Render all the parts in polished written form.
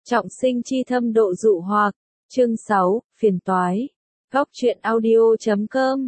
Trọng sinh chi thâm độ dụ hoặc. Chương 6, phiền toái. Góc truyện audio.com.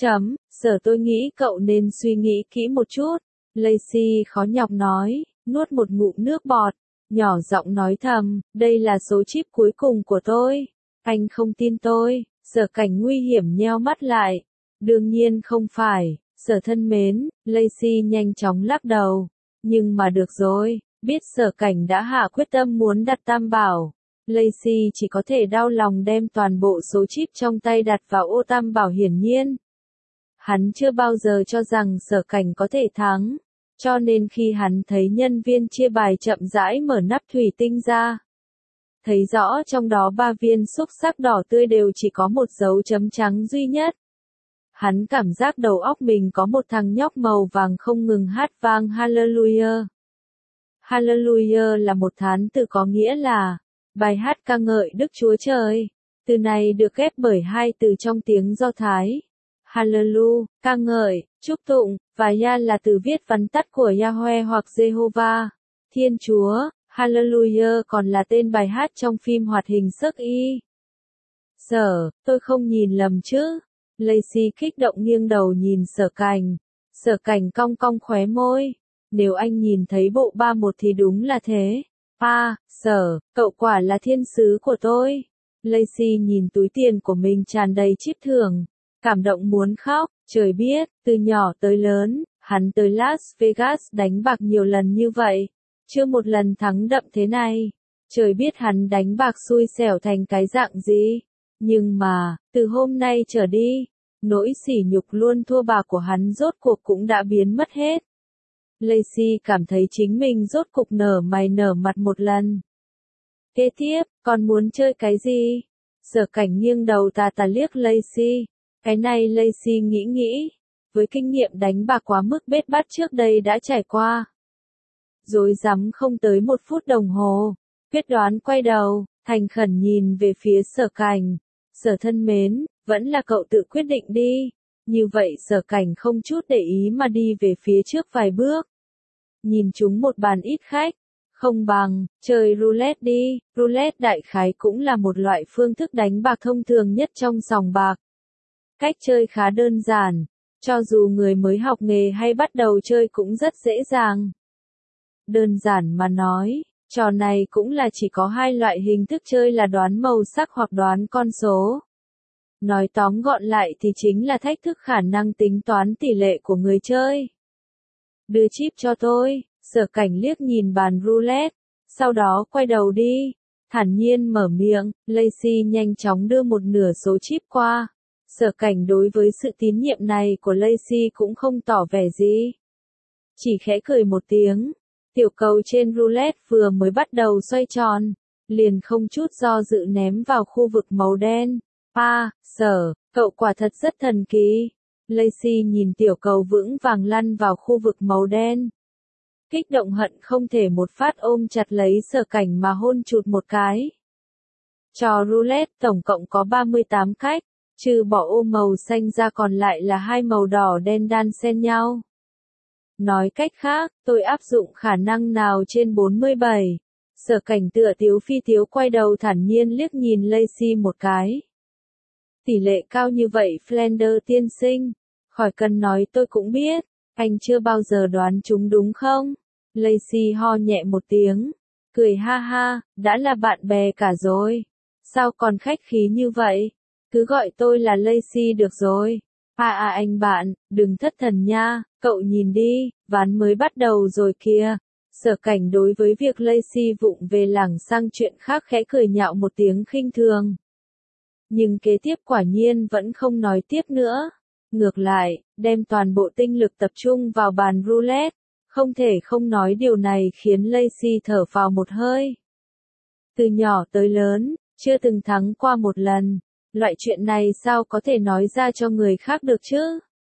Sở tôi nghĩ cậu nên suy nghĩ kỹ một chút. Lacey khó nhọc nói, nuốt một ngụm nước bọt, nhỏ giọng nói thầm, đây là số chip cuối cùng của tôi. Anh không tin tôi. Sở Cảnh nguy hiểm nheo mắt lại. Đương nhiên không phải, Sở thân mến, Lacey nhanh chóng lắc đầu. Nhưng mà được rồi, biết Sở Cảnh đã hạ quyết tâm muốn đặt tam bảo. Lacey chỉ có thể đau lòng đem toàn bộ số chip trong tay đặt vào ô tam bảo hiển nhiên. Hắn chưa bao giờ cho rằng Sở Cảnh có thể thắng, cho nên khi hắn thấy nhân viên chia bài chậm rãi mở nắp thủy tinh ra, thấy rõ trong đó 3 viên xúc xắc đỏ tươi đều chỉ có một dấu chấm trắng duy nhất. Hắn cảm giác đầu óc mình có một thằng nhóc màu vàng không ngừng hát vang Hallelujah. Hallelujah là một thán từ có nghĩa là bài hát ca ngợi Đức Chúa Trời. Từ này được ghép bởi hai từ trong tiếng Do Thái. Hallelu, ca ngợi, chúc tụng, và Yah là từ viết vắn tắt của Yahweh hoặc Jehovah, Thiên Chúa. Hallelujah còn là tên bài hát trong phim hoạt hình Sức Y. Sở, tôi không nhìn lầm chứ? Lacey kích động nghiêng đầu nhìn Sở Cảnh. Sở Cảnh cong cong khóe môi. Nếu anh nhìn thấy bộ 31 thì đúng là thế. Sở, cậu quả là thiên sứ của tôi. Lacey nhìn túi tiền của mình tràn đầy chip thưởng, cảm động muốn khóc. Trời biết, từ nhỏ tới lớn, hắn tới Las Vegas đánh bạc nhiều lần như vậy, chưa một lần thắng đậm thế này. Trời biết hắn đánh bạc xui xẻo thành cái dạng gì. Nhưng mà, từ hôm nay trở đi, nỗi sỉ nhục luôn thua bạc của hắn rốt cuộc cũng đã biến mất hết. Lacey cảm thấy chính mình rốt cục nở mày nở mặt một lần. Kế tiếp, còn muốn chơi cái gì? Sở Cảnh nghiêng đầu tà tà liếc Lacey. Cái này Lacey nghĩ, với kinh nghiệm đánh bạc quá mức bết bát trước đây đã trải qua. Rối rắm không tới 1 phút đồng hồ, quyết đoán quay đầu, thành khẩn nhìn về phía Sở Cảnh. Sở thân mến, vẫn là cậu tự quyết định đi. Như vậy Sở Cảnh không chút để ý mà đi về phía trước vài bước. Nhìn chúng một bàn ít khách, không bằng, chơi roulette đi. Roulette đại khái cũng là một loại phương thức đánh bạc thông thường nhất trong sòng bạc. Cách chơi khá đơn giản, cho dù người mới học nghề hay bắt đầu chơi cũng rất dễ dàng. Đơn giản mà nói, trò này cũng là chỉ có 2 loại hình thức chơi là đoán màu sắc hoặc đoán con số. Nói tóm gọn lại thì chính là thách thức khả năng tính toán tỷ lệ của người chơi. Đưa chip cho tôi. Sở Cảnh liếc nhìn bàn roulette, sau đó quay đầu đi, thản nhiên mở miệng. Lacey nhanh chóng đưa một nửa số chip qua. Sở Cảnh đối với sự tín nhiệm này của Lacey cũng không tỏ vẻ gì, chỉ khẽ cười một tiếng. Tiểu cầu trên roulette vừa mới bắt đầu xoay tròn, liền không chút do dự ném vào khu vực màu đen. Sở, cậu quả thật rất thần kỳ. Lacey nhìn tiểu cầu vững vàng lăn vào khu vực màu đen, kích động hận không thể một phát ôm chặt lấy Sở Cảnh mà hôn chụt một cái. Trò roulette tổng cộng có 38 cách, trừ bỏ ô màu xanh ra còn lại là 2 màu đỏ đen đan xen nhau. Nói cách khác, tôi áp dụng khả năng nào trên 47. Sở Cảnh tựa tiếu phi tiếu quay đầu thản nhiên liếc nhìn Lacey một cái. Tỷ lệ cao như vậy Flanders tiên sinh, khỏi cần nói tôi cũng biết, anh chưa bao giờ đoán chúng đúng không? Lacey ho nhẹ một tiếng, cười ha ha, đã là bạn bè cả rồi. Sao còn khách khí như vậy? Cứ gọi tôi là Lacey được rồi. Anh bạn, đừng thất thần nha, cậu nhìn đi, ván mới bắt đầu rồi kìa. Sở Cảnh đối với việc Lacey vụng về lảng sang chuyện khác khẽ cười nhạo một tiếng khinh thường. Nhưng kế tiếp quả nhiên vẫn không nói tiếp nữa. Ngược lại, đem toàn bộ tinh lực tập trung vào bàn roulette. Không thể không nói điều này khiến Lacey thở phào một hơi. Từ nhỏ tới lớn, chưa từng thắng qua một lần. Loại chuyện này sao có thể nói ra cho người khác được chứ?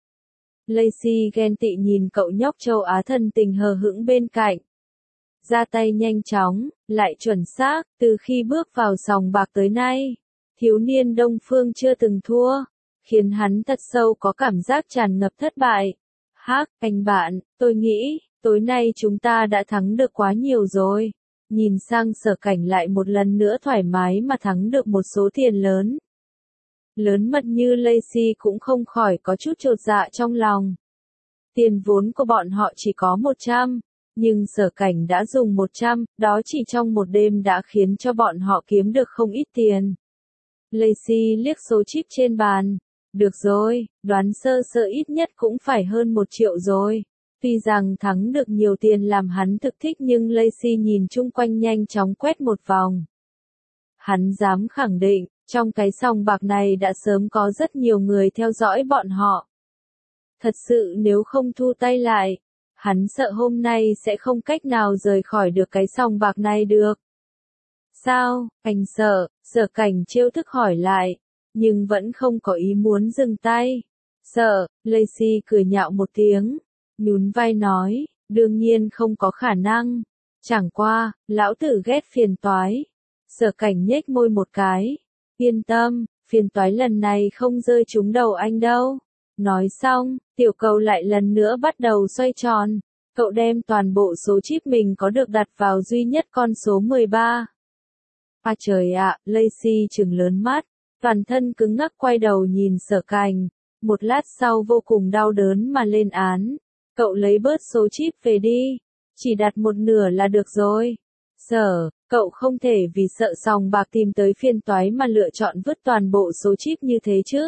Lacey ghen tị nhìn cậu nhóc châu Á thân tình hờ hững bên cạnh. Ra tay nhanh chóng, lại chuẩn xác, từ khi bước vào sòng bạc tới nay, thiếu niên Đông Phương chưa từng thua, khiến hắn thật sâu có cảm giác tràn ngập thất bại. Anh bạn, tôi nghĩ, tối nay chúng ta đã thắng được quá nhiều rồi. nhìn sang Sở Cảnh lại một lần nữa thoải mái mà thắng được một số tiền lớn. Lớn mật như Lacey cũng không khỏi có chút chột dạ trong lòng. Tiền vốn của bọn họ chỉ có 100, nhưng Sở Cảnh đã dùng 100, đó chỉ trong một đêm đã khiến cho bọn họ kiếm được không ít tiền. Lacey liếc số chip trên bàn. Được rồi, đoán sơ sơ ít nhất cũng phải hơn 1 triệu rồi. Tuy rằng thắng được nhiều tiền làm hắn thực thích nhưng Lacey nhìn chung quanh nhanh chóng quét một vòng. Hắn dám khẳng định, trong cái sòng bạc này đã sớm có rất nhiều người theo dõi bọn họ. Thật sự nếu không thu tay lại, hắn sợ hôm nay sẽ không cách nào rời khỏi được cái sòng bạc này được. Sao, anh sợ? Sở Cảnh trêu thức hỏi lại, nhưng vẫn không có ý muốn dừng tay. Sợ, Lacey cười nhạo một tiếng, nhún vai nói, đương nhiên không có khả năng. Chẳng qua, lão tử ghét phiền toái. Sở Cảnh nhếch môi một cái. Yên tâm, phiền toái lần này không rơi trúng đầu anh đâu. Nói xong, tiểu cầu lại lần nữa bắt đầu xoay tròn. Cậu đem toàn bộ số chip mình có được đặt vào duy nhất con số 13. À trời ạ, Lacey trừng lớn mắt, toàn thân cứng ngắc quay đầu nhìn Sở Cảnh. Một lát sau vô cùng đau đớn mà lên án. Cậu lấy bớt số chip về đi. Chỉ đặt một nửa là được rồi. Sở, cậu không thể vì sợ sòng bạc tìm tới phiền toái mà lựa chọn vứt toàn bộ số chip như thế chứ.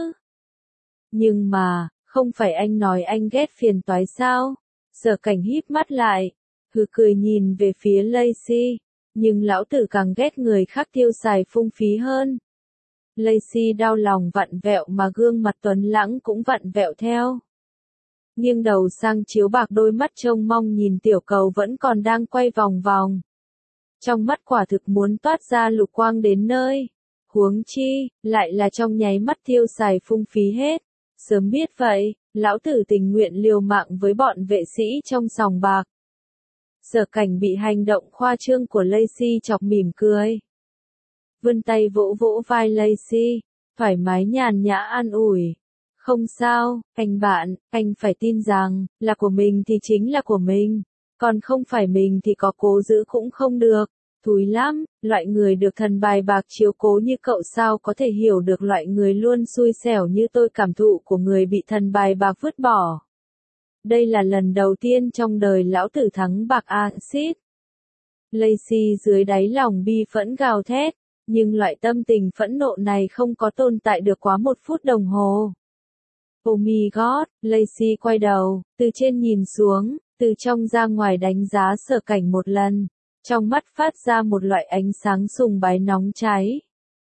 Nhưng mà, không phải anh nói anh ghét phiền toái sao? Sở Cảnh híp mắt lại, hừ cười nhìn về phía Lacey. Nhưng lão tử càng ghét người khác tiêu xài phung phí hơn. Lacey đau lòng vặn vẹo mà gương mặt tuấn lãng cũng vặn vẹo theo. Nghiêng đầu sang chiếu bạc đôi mắt trông mong nhìn tiểu cầu vẫn còn đang quay vòng vòng. Trong mắt quả thực muốn toát ra lục quang đến nơi. Huống chi, lại là trong nháy mắt tiêu xài phung phí hết. Sớm biết vậy, lão tử tình nguyện liều mạng với bọn vệ sĩ trong sòng bạc. Sở Cảnh bị hành động khoa trương của Lacey chọc mỉm cười. Vươn tay vỗ vỗ vai Lacey, thoải mái nhàn nhã an ủi. Không sao, anh bạn, anh phải tin rằng, là của mình thì chính là của mình. Còn không phải mình thì có cố giữ cũng không được. Thúi lắm, loại người được thần bài bạc chiếu cố như cậu sao có thể hiểu được loại người luôn xui xẻo như tôi cảm thụ của người bị thần bài bạc vứt bỏ. Đây là lần đầu tiên trong đời lão tử thắng bạc axit. Lacey dưới đáy lòng bi phẫn gào thét, nhưng loại tâm tình phẫn nộ này không có tồn tại được quá 1 phút đồng hồ. Oh my god, Lacey quay đầu, từ trên nhìn xuống, từ trong ra ngoài đánh giá Sở Cảnh một lần, trong mắt phát ra một loại ánh sáng sùng bái nóng cháy.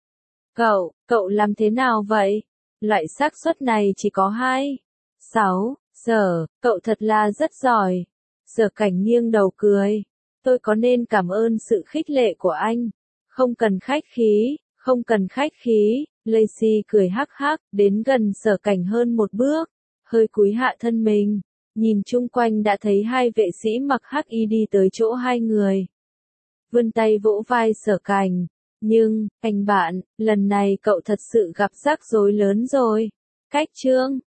Cậu làm thế nào vậy? Loại xác suất này chỉ có 2. 6, Sở, cậu thật là rất giỏi. Sở Cảnh nghiêng đầu cười. Tôi có nên cảm ơn sự khích lệ của anh? Không cần khách khí, không cần khách khí. Lacey cười hắc hắc, đến gần Sở Cảnh hơn một bước, hơi cúi hạ thân mình, nhìn chung quanh đã thấy 2 vệ sĩ mặc hắc y đi tới chỗ 2 người. Vươn tay vỗ vai Sở Cảnh, nhưng, anh bạn, lần này cậu thật sự gặp rắc rối lớn rồi. Cách chương